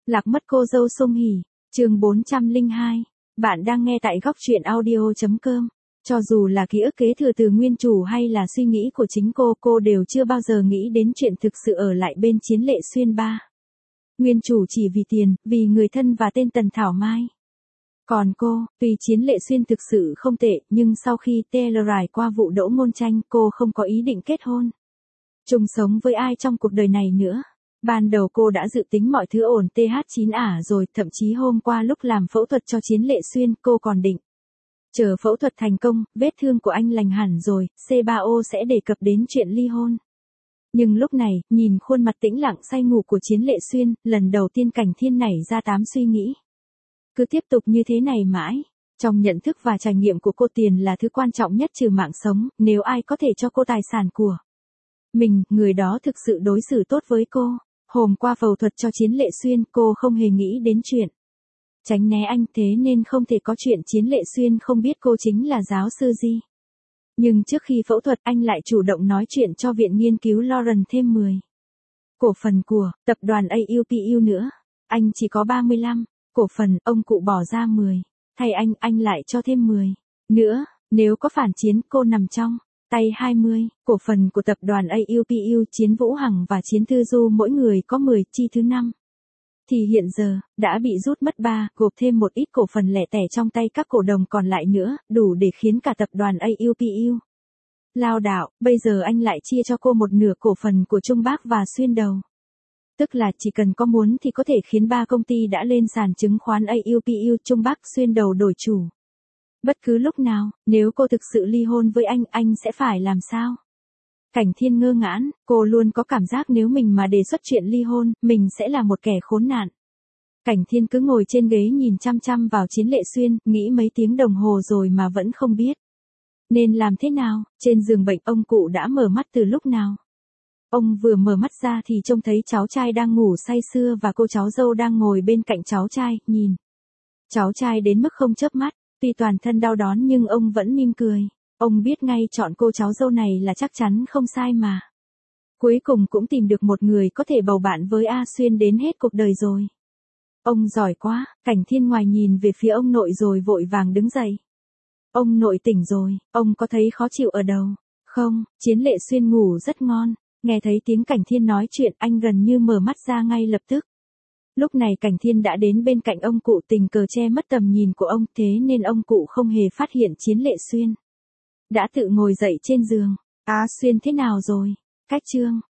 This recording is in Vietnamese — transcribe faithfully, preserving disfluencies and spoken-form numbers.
Lạc mất cô dâu Song Hỷ, chương bốn trăm lẻ hai. Bạn đang nghe tại góc truyện audio chấm com. Cho dù là ký ức kế thừa từ nguyên chủ hay là suy nghĩ của chính cô, cô đều chưa bao giờ nghĩ đến chuyện thực sự ở lại bên Chiến Lệ Xuyên ba. Nguyên chủ chỉ vì tiền, vì người thân và tên Tần Thảo Mai. Còn cô, tuy Chiến Lệ Xuyên thực sự không tệ, nhưng sau khi tê lờ rải qua vụ Đỗ Ngôn Tranh, cô không có ý định kết hôn, chung sống với ai trong cuộc đời này nữa. Ban đầu cô đã dự tính mọi thứ ổn tê hát chín ả rồi, thậm chí hôm qua lúc làm phẫu thuật cho Chiến Lệ Xuyên, cô còn định chờ phẫu thuật thành công, vết thương của anh lành hẳn rồi, xê ba ô sẽ đề cập đến chuyện ly hôn. Nhưng lúc này, nhìn khuôn mặt tĩnh lặng say ngủ của Chiến Lệ Xuyên, lần đầu tiên Cảnh Thiên nảy ra tám suy nghĩ. Cứ tiếp tục như thế này mãi, trong nhận thức và trải nghiệm của cô tiền là thứ quan trọng nhất trừ mạng sống, nếu ai có thể cho cô tài sản của mình, người đó thực sự đối xử tốt với cô. Hôm qua phẫu thuật cho Chiến Lệ Xuyên, cô không hề nghĩ đến chuyện tránh né anh, thế nên không thể có chuyện Chiến Lệ Xuyên không biết cô chính là giáo sư Di. Nhưng trước khi phẫu thuật anh lại chủ động nói chuyện cho viện nghiên cứu Lawrence thêm mười cổ phần của tập đoàn a u pê u nữa. Anh chỉ có ba mươi lăm cổ phần, ông cụ bỏ ra mười. Thay anh, anh lại cho thêm mười nữa. Nếu có phản chiến, cô nằm trong tay hai mươi cổ phần của tập đoàn a u pê u. Chiến Vũ Hằng và Chiến Thư Du mỗi người có mười, chi thứ năm thì hiện giờ đã bị rút mất ba, gộp thêm một ít cổ phần lẻ tẻ trong tay các cổ đồng còn lại nữa, đủ để khiến cả tập đoàn a u pê u lao đảo. Bây giờ anh lại chia cho cô một nửa cổ phần của Trung Bắc và Xuyên Đầu. Tức là chỉ cần có muốn thì có thể khiến ba công ty đã lên sàn chứng khoán a u pê u, Trung Bắc, Xuyên Đầu đổi chủ bất cứ lúc nào. Nếu cô thực sự ly hôn với anh, anh sẽ phải làm sao? Cảnh Thiên ngơ ngãn, cô luôn có cảm giác nếu mình mà đề xuất chuyện ly hôn, mình sẽ là một kẻ khốn nạn. Cảnh Thiên cứ ngồi trên ghế nhìn chăm chăm vào Chiến Lệ Xuyên, nghĩ mấy tiếng đồng hồ rồi mà vẫn không biết nên làm thế nào. Trên giường bệnh, ông cụ đã mở mắt từ lúc nào. Ông vừa mở mắt ra thì trông thấy cháu trai đang ngủ say sưa và cô cháu dâu đang ngồi bên cạnh cháu trai, nhìn cháu trai đến mức không chớp mắt. Tuy toàn thân đau đớn nhưng ông vẫn mỉm cười. Ông biết ngay chọn cô cháu dâu này là chắc chắn không sai mà. Cuối cùng cũng tìm được một người có thể bầu bạn với A Xuyên đến hết cuộc đời rồi. Ông giỏi quá. Cảnh Thiên ngoài nhìn về phía ông nội rồi vội vàng đứng dậy. Ông nội tỉnh rồi, ông có thấy khó chịu ở đầu không? Chiến Lệ Xuyên ngủ rất ngon. Nghe thấy tiếng Cảnh Thiên nói chuyện, anh gần như mở mắt ra ngay lập tức. Lúc này Cảnh Thiên đã đến bên cạnh ông cụ, tình cờ che mất tầm nhìn của ông, thế nên ông cụ không hề phát hiện Chiến Lệ Xuyên đã tự ngồi dậy trên giường. Á Xuyên thế nào rồi? Cách chương